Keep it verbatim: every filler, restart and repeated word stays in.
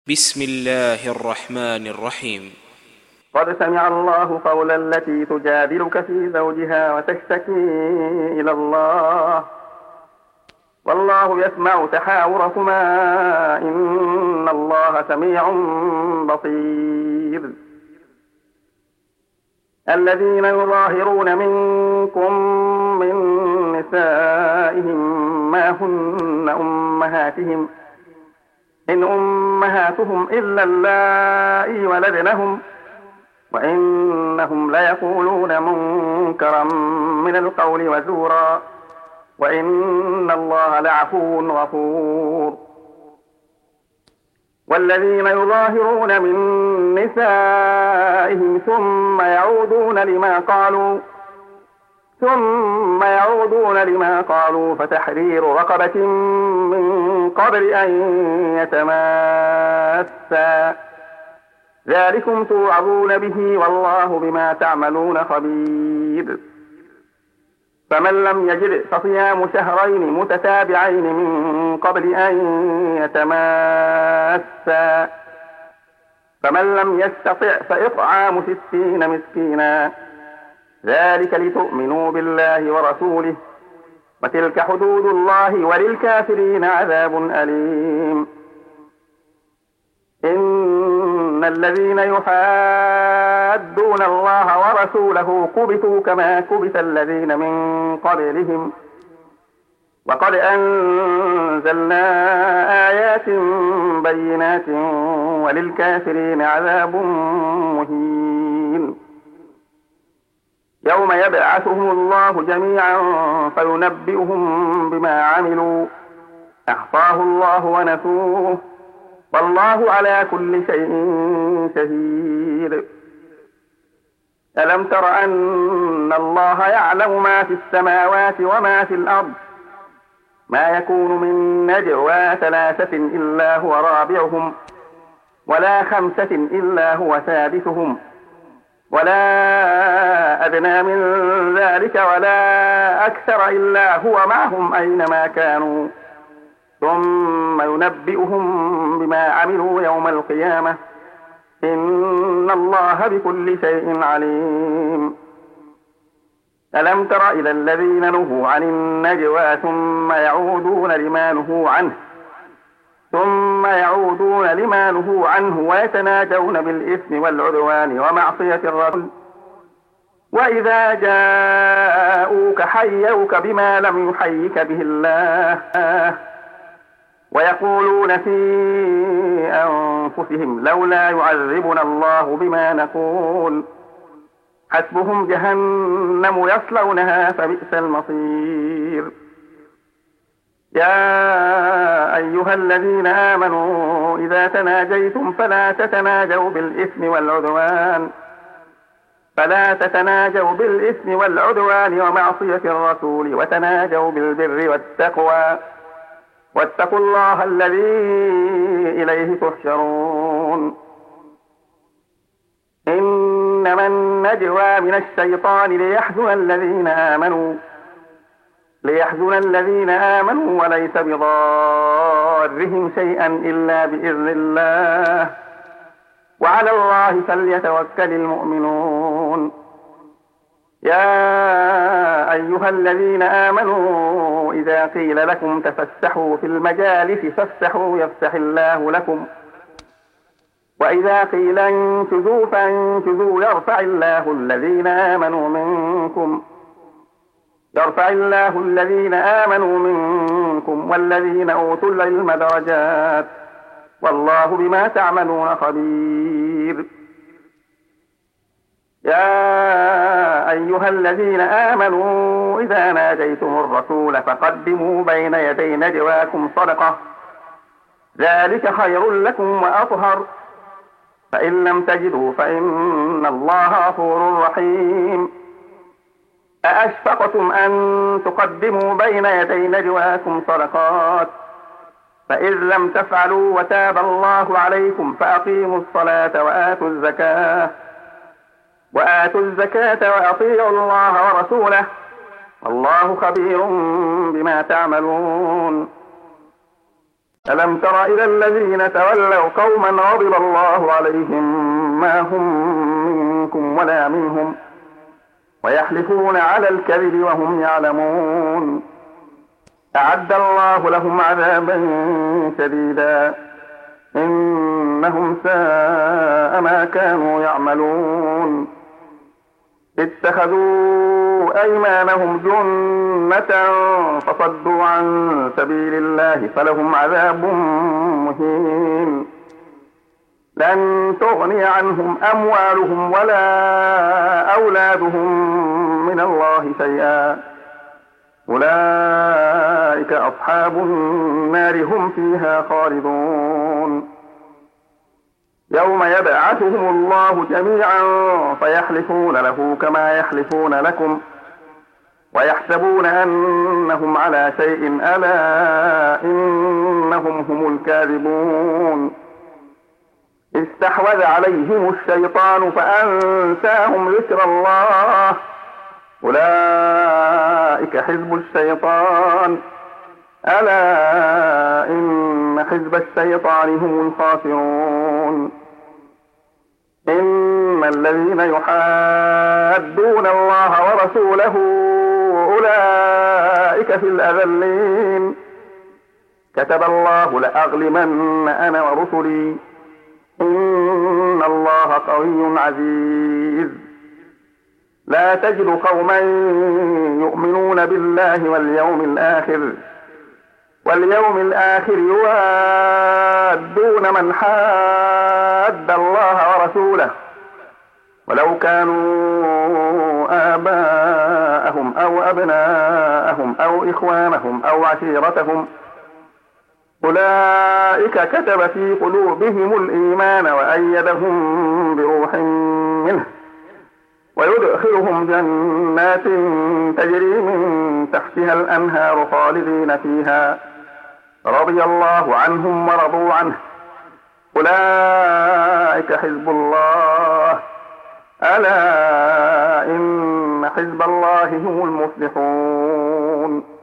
بسم الله الرحمن الرحيم. قد سمع الله قول التي تجادلك في زوجها وتشتكي إلى الله والله يسمع تحاوركما إن الله سميع بصير. الذين يظاهرون منكم من نسائهم ما هن أمهاتهم إن أمهاتهم إلا اللائي ولدنهم وإنهم ليقولون منكرا من القول وزورا وإن الله لعفو غفور. والذين يظاهرون من نسائهم ثم يعودون لما قالوا ثم يعودون لما قالوا فتحرير رقبة من قبل أن يتماسا ذلكم توعظون به والله بما تعملون خبير. فمن لم يجد فصيام شهرين متتابعين من قبل أن يتماسا فمن لم يستطع فإطعام ستين مسكينا ذلك لتؤمنوا بالله ورسوله وتلك حدود الله وللكافرين عذاب أليم. إن الذين يحادون الله ورسوله كبتوا كما كبت الذين من قبلهم وقد أنزلنا آيات بينات وللكافرين عذاب مهين. يوم يبعثهم الله جميعا فينبئهم بما عملوا أحصاه الله ونسوه والله على كل شيء شهيد. ألم تر أن الله يعلم ما في السماوات وما في الأرض ما يكون من نجوى ثلاثة إلا هو رابعهم ولا خمسة إلا هو سادسهم ولا أدنى من ذلك ولا أكثر إلا هو معهم أينما كانوا ثم ينبئهم بما عملوا يوم القيامة إن الله بكل شيء عليم. ألم تر إلى الذين نهوا عن النجوى ثم يعودون لما نهوا عنه ثم يعودون لما نهوا عنه ويتناجون بالإثم والعدوان ومعصية الرسول وإذا جاءوك حيوك بما لم يحيك به الله ويقولون في أنفسهم لولا يعذبنا الله بما نقول حسبهم جهنم يصلونها فبئس المصير. يا أيها الذين آمنوا إذا تناجيتم فلا تتناجوا بالإثم والعدوان فلا تتناجوا بالإثم والعدوان ومعصية الرسول وتناجوا بالبر والتقوى واتقوا الله الذي إليه تحشرون. إنما النجوى من الشيطان ليحزن الذين آمنوا ليحزن الذين آمنوا وليس بضارهم شيئا إلا بإذن الله وعلى الله فليتوكل المؤمنون. يا أيها الذين آمنوا إذا قيل لكم تفسحوا في المجالس فافسحوا يفسح الله لكم وإذا قيل انشزوا فانشزوا يرفع الله الذين آمنوا منكم يرفع الله الذين آمنوا منكم والذين أوتوا العلم درجات والله بما تعملون خبير. يا أيها الذين آمنوا إذا ناجيتم الرسول فقدموا بين يدي نجواكم صدقة ذلك خير لكم وأطهر فإن لم تجدوا فإن الله غفور رحيم. أأشفقتم أن تقدموا بين يدي نجواكم صدقات فإذ لم تفعلوا وتاب الله عليكم فأقيموا الصلاة وآتوا الزكاة وآتوا الزكاة وأطيعوا الله ورسوله والله خبير بما تعملون. ألم تر إلى الذين تولوا قوما غضب الله عليهم ما هم منكم ولا منهم ويحلفون على الكذب وهم يعلمون أعد الله لهم عذابا شديدا إنهم ساء ما كانوا يعملون اتخذوا أيمانهم جنة فصدوا عن سبيل الله فلهم عذاب مهين لن تغني عنهم أموالهم ولا أولادهم من الله شيئا أولئك أصحاب النار هم فيها خالدون يوم يبعثهم الله جميعا فيحلفون له كما يحلفون لكم ويحسبون أنهم على شيء ألا إنهم هم الكاذبون استحوذ عليهم الشيطان فأنساهم ذكر الله أولئك حزب الشيطان ألا إن حزب الشيطان هم الخاسرون إن الذين يحادون الله ورسوله أولئك في الأذلين كتب الله لأغلبن أنا ورسلي إن الله قوي عزيز لا تجد قوما يؤمنون بالله واليوم الآخر واليوم الآخر يوادون من حاد الله ورسوله ولو كانوا آباءهم أو أبناءهم أو إخوانهم أو عشيرتهم أولئك كتب في قلوبهم الإيمان وأيدهم بروح منه ويدخلهم جنات تجري من تحتها الأنهار خالدين فيها رضي الله عنهم ورضوا عنه أولئك حزب الله ألا إن حزب الله هم المفلحون